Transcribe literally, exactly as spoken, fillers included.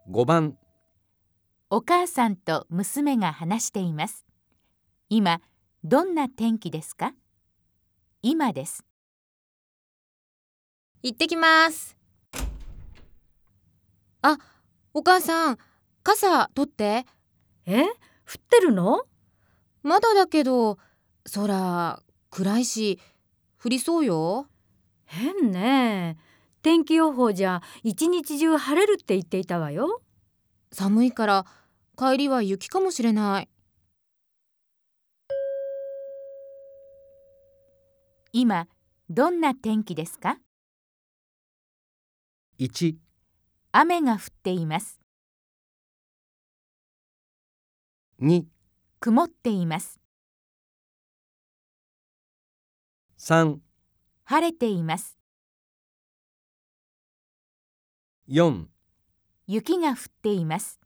ごばん、 お母さんと娘が話しています。今、どんな天気ですか？今です。 行ってきます。あ、お母さん、傘取って。 え、降ってるの？ まだだけど、空暗いし、降りそうよ。 変ね。天気予報じゃ一日中晴れるって言っていたわよ。 寒いから帰りは雪かもしれない。 今、どんな天気ですか？ いち、 雨が降っています。 に、 曇っています。 さん、 晴れています。 よん、 雪が降っています。